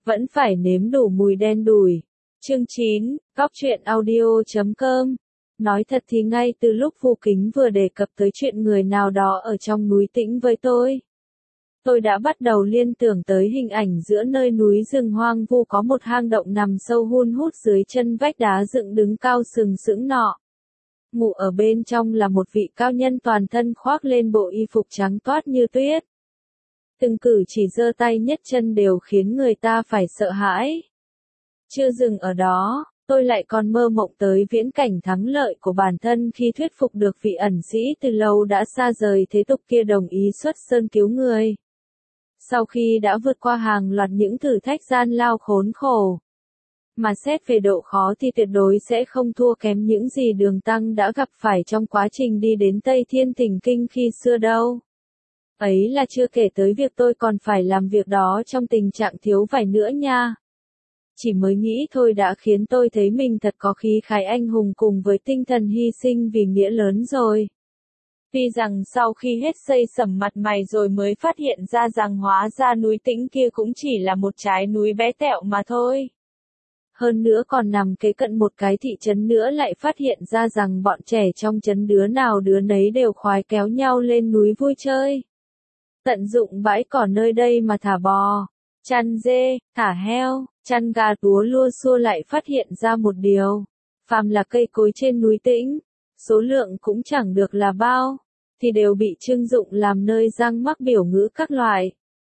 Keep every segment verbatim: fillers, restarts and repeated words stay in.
vẫn phải nếm đủ mùi đen đủi. Chương chín, Góc truyện audio chấm com. Nói thật thì ngay từ lúc Vu Kính vừa đề cập tới chuyện người nào đó ở trong núi Tĩnh với tôi, tôi đã bắt đầu liên tưởng tới hình ảnh giữa nơi núi rừng hoang vu có một hang động nằm sâu hun hút dưới chân vách đá dựng đứng cao sừng sững nọ. Ngủ ở bên trong là một vị cao nhân toàn thân khoác lên bộ y phục trắng toát như tuyết. Từng cử chỉ giơ tay nhấc chân đều khiến người ta phải sợ hãi. Chưa dừng ở đó, tôi lại còn mơ mộng tới viễn cảnh thắng lợi của bản thân khi thuyết phục được vị ẩn sĩ từ lâu đã xa rời thế tục kia đồng ý xuất sơn cứu người. Sau khi đã vượt qua hàng loạt những thử thách gian lao khốn khổ, mà xét về độ khó thì tuyệt đối sẽ không thua kém những gì Đường Tăng đã gặp phải trong quá trình đi đến Tây Thiên Thỉnh Kinh khi xưa đâu. Ấy là chưa kể tới việc tôi còn phải làm việc đó trong tình trạng thiếu vải nữa nha. Chỉ mới nghĩ thôi đã khiến tôi thấy mình thật có khí khái anh hùng cùng với tinh thần hy sinh vì nghĩa lớn rồi. Tuy rằng sau khi hết xây sẩm mặt mày rồi mới phát hiện ra rằng hóa ra núi Tĩnh kia cũng chỉ là một trái núi bé tẹo mà thôi. Hơn nữa còn nằm kế cận một cái thị trấn nữa lại phát hiện ra rằng bọn trẻ trong trấn đứa nào đứa nấy đều khoái kéo nhau lên núi vui chơi. Tận dụng bãi cỏ nơi đây mà thả bò, chăn dê, thả heo, chăn gà túa lua xua lại phát hiện ra một điều. Phàm là cây cối trên núi Tĩnh, số lượng cũng chẳng được là bao, thì đều bị trưng dụng làm nơi giăng mắc biểu ngữ các loại.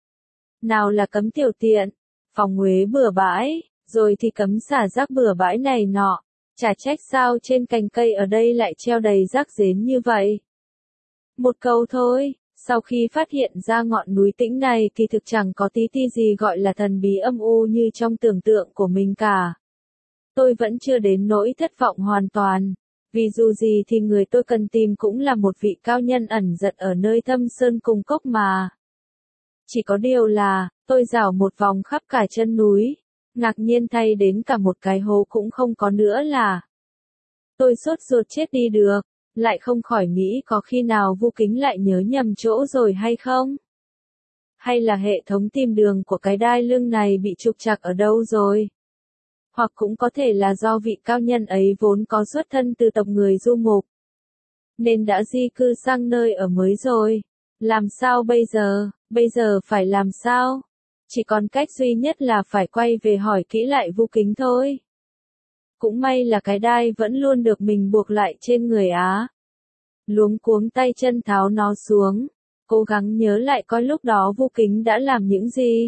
Nào là cấm tiểu tiện, phòng uế bừa bãi, rồi thì cấm xả rác bừa bãi này nọ. Chả trách sao trên cành cây ở đây lại treo đầy rác rến như vậy. Một câu thôi. Sau khi phát hiện ra ngọn núi Tĩnh này kỳ thực chẳng có tí ti gì gọi là thần bí âm u như trong tưởng tượng của mình cả. Tôi vẫn chưa đến nỗi thất vọng hoàn toàn, vì dù gì thì người tôi cần tìm cũng là một vị cao nhân ẩn giật ở nơi thâm sơn cùng cốc mà. Chỉ có điều là, tôi dạo một vòng khắp cả chân núi, ngạc nhiên thay đến cả một cái hố cũng không có nữa là. Tôi sốt ruột chết đi được. Lại không khỏi nghĩ có khi nào Vu Kính lại nhớ nhầm chỗ rồi hay không? Hay là hệ thống tìm đường của cái đai lưng này bị trục trặc ở đâu rồi? Hoặc cũng có thể là do vị cao nhân ấy vốn có xuất thân từ tộc người du mục, nên đã di cư sang nơi ở mới rồi. Làm sao bây giờ? Bây giờ phải làm sao? Chỉ còn cách duy nhất là phải quay về hỏi kỹ lại Vu Kính thôi. Cũng may là cái đai vẫn luôn được mình buộc lại trên người á. Luống cuống tay chân tháo nó xuống, cố gắng nhớ lại coi lúc đó Vu Kính đã làm những gì.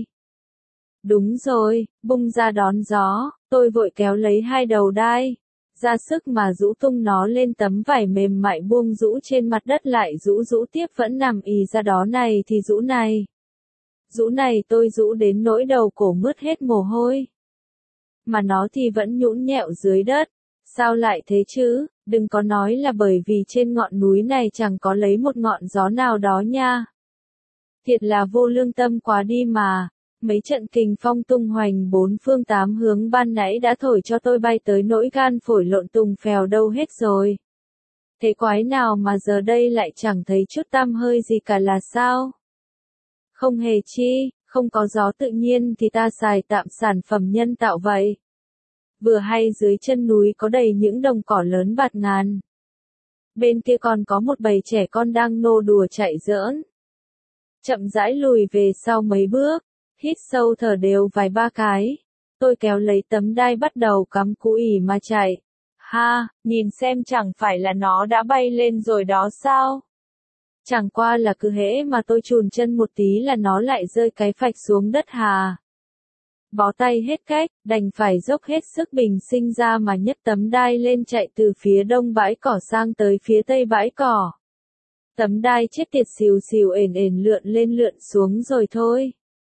Đúng rồi, bung ra đón gió, tôi vội kéo lấy hai đầu đai, ra sức mà rũ tung nó lên tấm vải mềm mại buông rũ trên mặt đất lại rũ rũ tiếp vẫn nằm ì ra đó này thì rũ này. Rũ này tôi rũ đến nỗi đầu cổ mướt hết mồ hôi. Mà nó thì vẫn nhũn nhẹo dưới đất. Sao lại thế chứ, đừng có nói là bởi vì trên ngọn núi này chẳng có lấy một ngọn gió nào đó nha. Thiệt là vô lương tâm quá đi mà, mấy trận kình phong tung hoành bốn phương tám hướng ban nãy đã thổi cho tôi bay tới nỗi gan phổi lộn tùng phèo đâu hết rồi. Thế quái nào mà giờ đây lại chẳng thấy chút tăm hơi gì cả là sao? Không hề chi, không có gió tự nhiên thì ta xài tạm sản phẩm nhân tạo vậy. Vừa hay dưới chân núi có đầy những đồng cỏ lớn bạt ngàn. Bên kia còn có một bầy trẻ con đang nô đùa chạy giỡn. Chậm rãi lùi về sau mấy bước, hít sâu thở đều vài ba cái. Tôi kéo lấy tấm đai bắt đầu cắm cú ỉ mà chạy. Ha, nhìn xem chẳng phải là nó đã bay lên rồi đó sao? Chẳng qua là cứ hễ mà tôi chùn chân một tí là nó lại rơi cái phạch xuống đất hà. Bó tay hết cách, đành phải dốc hết sức bình sinh ra mà nhấc tấm đai lên chạy từ phía đông bãi cỏ sang tới phía tây bãi cỏ. Tấm đai chết tiệt xìu xìu ền ền lượn lên lượn xuống rồi thôi.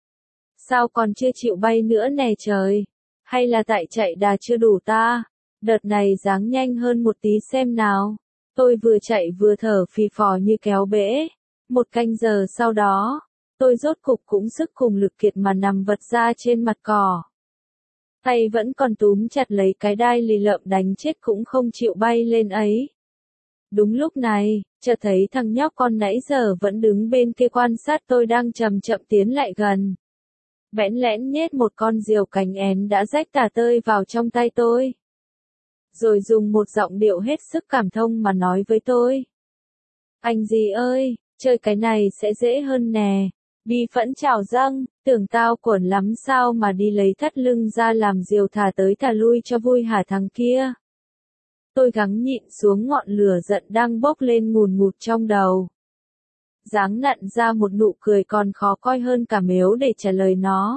Sao còn chưa chịu bay nữa nè trời? Hay là tại chạy đà chưa đủ ta? Đợt này dáng nhanh hơn một tí xem nào. Tôi vừa chạy vừa thở phì phò như kéo bể. Một canh giờ sau đó, tôi rốt cục cũng sức cùng lực kiệt mà nằm vật ra trên mặt cỏ. Tay vẫn còn túm chặt lấy cái đai lì lợm đánh chết cũng không chịu bay lên ấy. Đúng lúc này, chợt thấy thằng nhóc con nãy giờ vẫn đứng bên kia quan sát tôi đang chậm chậm tiến lại gần. bẽn lẽn nhét một con diều cánh én đã rách tả tơi vào trong tay tôi. Rồi dùng một giọng điệu hết sức cảm thông mà nói với tôi. Anh gì ơi, chơi cái này sẽ dễ hơn nè. Bi phẫn chào dâng, tưởng tao cuộn lắm sao mà đi lấy thắt lưng ra làm diều thả tới thả lui cho vui hả thằng kia. Tôi gắng nhịn xuống ngọn lửa giận đang bốc lên ngùn ngụt trong đầu. Dáng nặn ra một nụ cười còn khó coi hơn cả mếu để trả lời nó.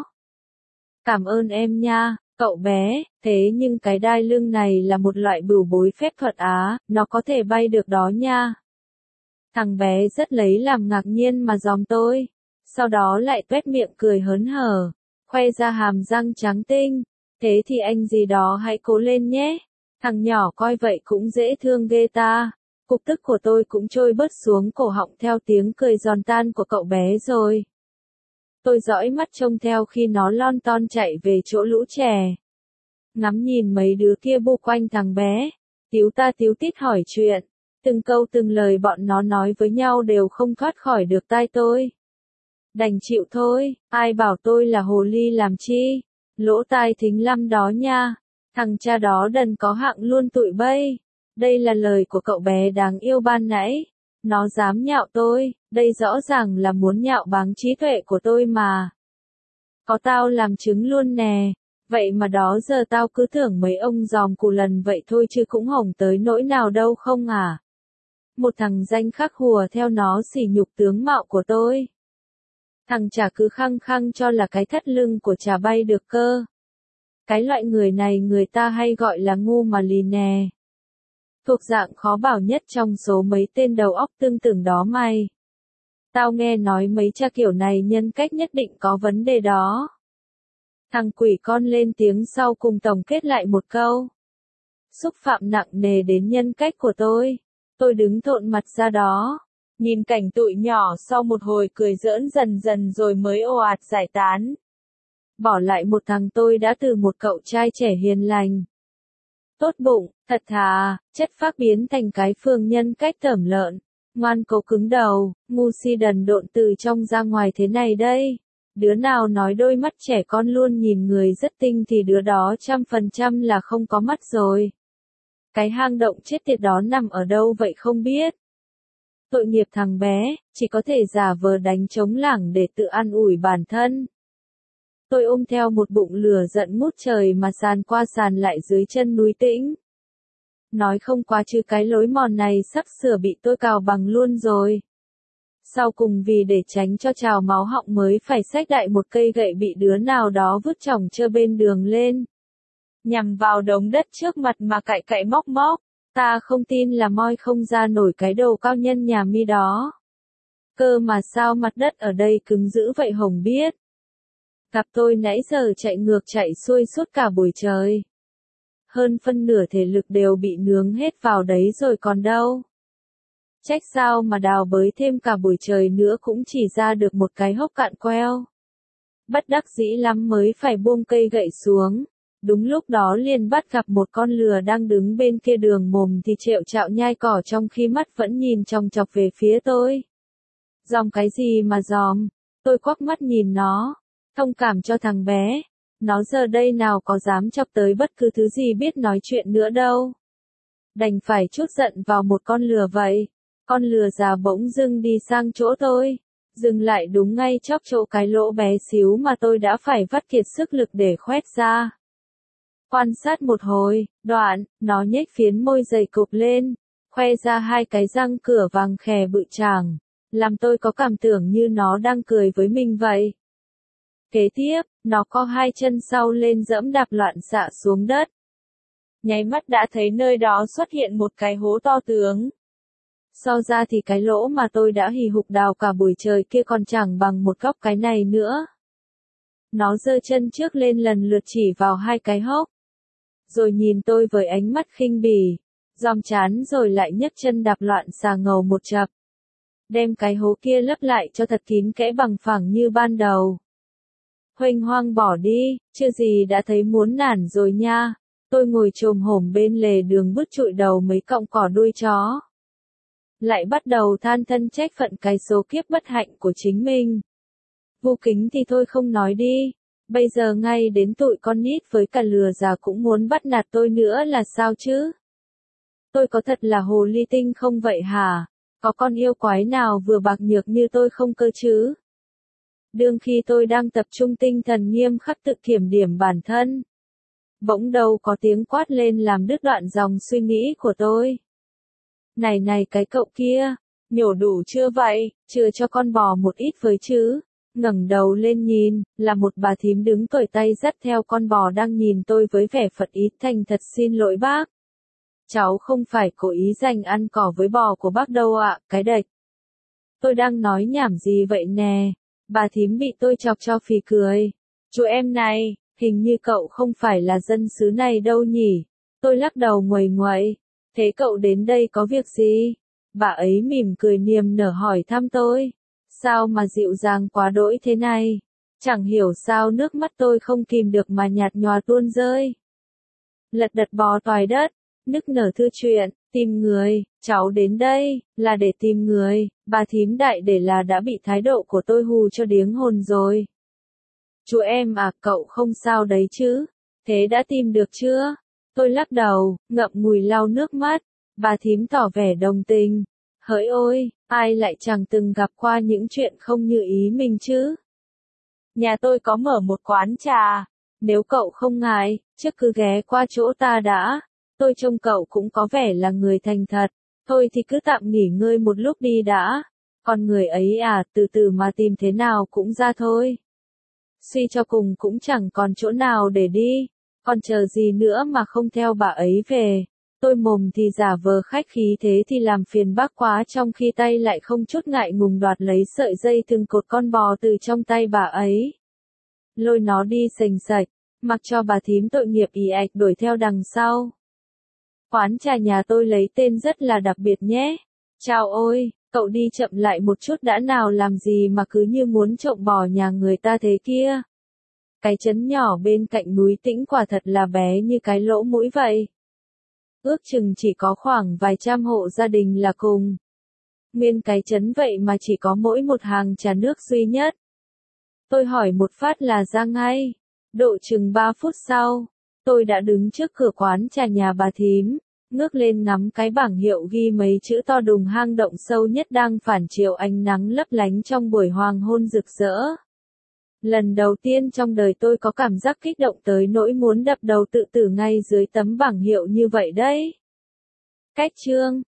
Cảm ơn em nha, cậu bé, thế nhưng cái đai lưng này là một loại bửu bối phép thuật á, nó có thể bay được đó nha. Thằng bé rất lấy làm ngạc nhiên mà giòm tôi, sau đó lại tuét miệng cười hớn hở, khoe ra hàm răng trắng tinh. Thế thì anh gì đó hãy cố lên nhé, thằng nhỏ coi vậy cũng dễ thương ghê ta. Cục tức của tôi cũng trôi bớt xuống cổ họng theo tiếng cười giòn tan của cậu bé rồi. Tôi dõi mắt trông theo khi nó lon ton chạy về chỗ lũ trẻ. Ngắm nhìn mấy đứa kia bu quanh thằng bé, tíu ta tíu tít hỏi chuyện. Từng câu từng lời bọn nó nói với nhau đều không thoát khỏi được tai tôi. Đành chịu thôi, ai bảo tôi là hồ ly làm chi. Lỗ tai thính lăm đó nha. Thằng cha đó đần có hạng luôn tụi bay. Đây là lời của cậu bé đáng yêu ban nãy. Nó dám nhạo tôi, đây rõ ràng là muốn nhạo báng trí tuệ của tôi mà. Có tao làm chứng luôn nè. Vậy mà đó giờ tao cứ tưởng mấy ông giòm cù lần vậy thôi chứ cũng hổng tới nỗi nào đâu không à. Một thằng danh khắc hùa theo nó sỉ nhục tướng mạo của tôi. Thằng chả cứ khăng khăng cho là cái thắt lưng của chả bay được cơ. Cái loại người này người ta hay gọi là ngu mà lì nè. Thuộc dạng khó bảo nhất trong số mấy tên đầu óc tương tưởng đó mày. Tao nghe nói mấy cha kiểu này nhân cách nhất định có vấn đề đó. Thằng quỷ con lên tiếng sau cùng tổng kết lại một câu. Xúc phạm nặng nề đến nhân cách của tôi. Tôi đứng thộn mặt ra đó, nhìn cảnh tụi nhỏ sau một hồi cười giỡn dần dần rồi mới ồ ạt giải tán. Bỏ lại một thằng tôi đã từ một cậu trai trẻ hiền lành, tốt bụng, thật thà, chất phác biến thành cái phương nhân cách tởm lợn, ngoan cố cứng đầu, ngu si đần độn từ trong ra ngoài thế này đây. Đứa nào nói đôi mắt trẻ con luôn nhìn người rất tinh thì đứa đó trăm phần trăm là không có mắt rồi. Cái hang động chết tiệt đó nằm ở đâu vậy không biết. Tội nghiệp thằng bé, chỉ có thể giả vờ đánh trống lảng để tự an ủi bản thân. Tôi ôm theo một bụng lửa giận ngút trời mà sàn qua sàn lại dưới chân núi Tĩnh. Nói không quá chứ cái lối mòn này sắp sửa bị tôi cào bằng luôn rồi. Sau cùng vì để tránh cho trào máu họng mới phải xách đại một cây gậy bị đứa nào đó vứt trỏng trơ bên đường lên. Nhằm vào đống đất trước mặt mà cạy cạy móc móc, ta không tin là moi không ra nổi cái đầu cao nhân nhà mi đó. Cơ mà sao mặt đất ở đây cứng dữ vậy hổng biết. Gặp tôi nãy giờ chạy ngược chạy xuôi suốt cả buổi trời. Hơn phân nửa thể lực đều bị nướng hết vào đấy rồi còn đâu. Trách sao mà đào bới thêm cả buổi trời nữa cũng chỉ ra được một cái hốc cạn queo. Bất đắc dĩ lắm mới phải buông cây gậy xuống. Đúng lúc đó liền bắt gặp một con lừa đang đứng bên kia đường mồm thì trẹo trạo nhai cỏ trong khi mắt vẫn nhìn chòng chọc về phía tôi. Dòm cái gì mà dòm, tôi quắc mắt nhìn nó, thông cảm cho thằng bé, nó giờ đây nào có dám chọc tới bất cứ thứ gì biết nói chuyện nữa đâu. Đành phải trút giận vào một con lừa vậy, con lừa già bỗng dưng đi sang chỗ tôi, dừng lại đúng ngay chóp chỗ cái lỗ bé xíu mà tôi đã phải vắt kiệt sức lực để khoét ra. Quan sát một hồi, đoạn, nó nhếch phiến môi dày cụp lên, khoe ra hai cái răng cửa vàng khè bự chàng, làm tôi có cảm tưởng như nó đang cười với mình vậy. Kế tiếp, nó co hai chân sau lên dẫm đạp loạn xạ xuống đất. Nháy mắt đã thấy nơi đó xuất hiện một cái hố to tướng. So ra thì cái lỗ mà tôi đã hì hục đào cả buổi trời kia còn chẳng bằng một góc cái này nữa. Nó giơ chân trước lên lần lượt chỉ vào hai cái hốc. Rồi nhìn tôi với ánh mắt khinh bỉ, giòm chán rồi lại nhấc chân đạp loạn xà ngầu một chập. Đem cái hố kia lấp lại cho thật kín kẽ bằng phẳng như ban đầu. Huênh hoang bỏ đi, chưa gì đã thấy muốn nản rồi nha. Tôi ngồi chồm hổm bên lề đường bứt trụi đầu mấy cọng cỏ đuôi chó. Lại bắt đầu than thân trách phận cái số kiếp bất hạnh của chính mình. Vô kính thì thôi không nói đi, Bây giờ ngay đến tụi con nít với cả lừa già cũng muốn bắt nạt tôi nữa là sao chứ? Tôi có thật là hồ ly tinh không vậy hả? Có con yêu quái nào vừa bạc nhược như tôi không cơ chứ? Đương khi tôi đang tập trung tinh thần nghiêm khắc tự kiểm điểm bản thân, bỗng đâu có tiếng quát lên làm đứt đoạn dòng suy nghĩ của tôi. Này này cái cậu kia, nhổ đủ chưa vậy, chừa cho con bò một ít với chứ. Ngẩng đầu lên nhìn, là một bà thím đứng cởi tay dắt theo con bò đang nhìn tôi với vẻ phật ý. Thành thật xin lỗi bác. Cháu không phải cố ý giành ăn cỏ với bò của bác đâu ạ, cái đệch. Tôi đang nói nhảm gì vậy nè? Bà thím bị tôi chọc cho phì cười. Chú em này, hình như cậu không phải là dân xứ này đâu nhỉ? Tôi lắc đầu nguầy nguậy. Thế cậu đến đây có việc gì? Bà ấy mỉm cười niềm nở hỏi thăm tôi. Sao mà dịu dàng quá đỗi thế này? Chẳng hiểu sao nước mắt tôi không kìm được mà nhạt nhòa tuôn rơi. Lật đật bò toài đất, nức nở thưa chuyện, tìm người, cháu đến đây, là để tìm người. Bà thím đại để là đã bị thái độ của tôi hù cho điếng hồn rồi. Chú em à, cậu không sao đấy chứ? Thế đã tìm được chưa? Tôi lắc đầu, ngậm ngùi lau nước mắt. Bà thím tỏ vẻ đồng tình. Hỡi ôi, ai lại chẳng từng gặp qua những chuyện không như ý mình chứ? Nhà tôi có mở một quán trà. Nếu cậu không ngại, trước cứ ghé qua chỗ ta đã. Tôi trông cậu cũng có vẻ là người thành thật. Thôi thì cứ tạm nghỉ ngơi một lúc đi đã. Còn người ấy à, từ từ mà tìm thế nào cũng ra thôi. Suy cho cùng cũng chẳng còn chỗ nào để đi. Còn chờ gì nữa mà không theo bà ấy về. Tôi mồm thì giả vờ khách khí thế thì làm phiền bác quá, trong khi tay lại không chút ngại ngùng đoạt lấy sợi dây thừng cột con bò từ trong tay bà ấy. Lôi nó đi sành sạch, mặc cho bà thím tội nghiệp ì ạch đuổi theo đằng sau. Quán trà nhà tôi lấy tên rất là đặc biệt nhé. Chào ôi, cậu đi chậm lại một chút đã nào, làm gì mà cứ như muốn trộm bò nhà người ta thế kia. Cái trấn nhỏ bên cạnh núi Tĩnh quả thật là bé như cái lỗ mũi vậy. Ước chừng chỉ có khoảng vài trăm hộ gia đình là cùng. Nguyên cái trấn vậy mà chỉ có mỗi một hàng trà nước duy nhất. Tôi hỏi một phát là ra ngay. Độ chừng ba phút sau, tôi đã đứng trước cửa quán trà nhà bà thím, ngước lên ngắm cái bảng hiệu ghi mấy chữ to đùng: hang động sâu nhất đang phản chiếu ánh nắng lấp lánh trong buổi hoàng hôn rực rỡ. Lần đầu tiên trong đời tôi có cảm giác kích động tới nỗi muốn đập đầu tự tử ngay dưới tấm bảng hiệu như vậy đấy. Cách chương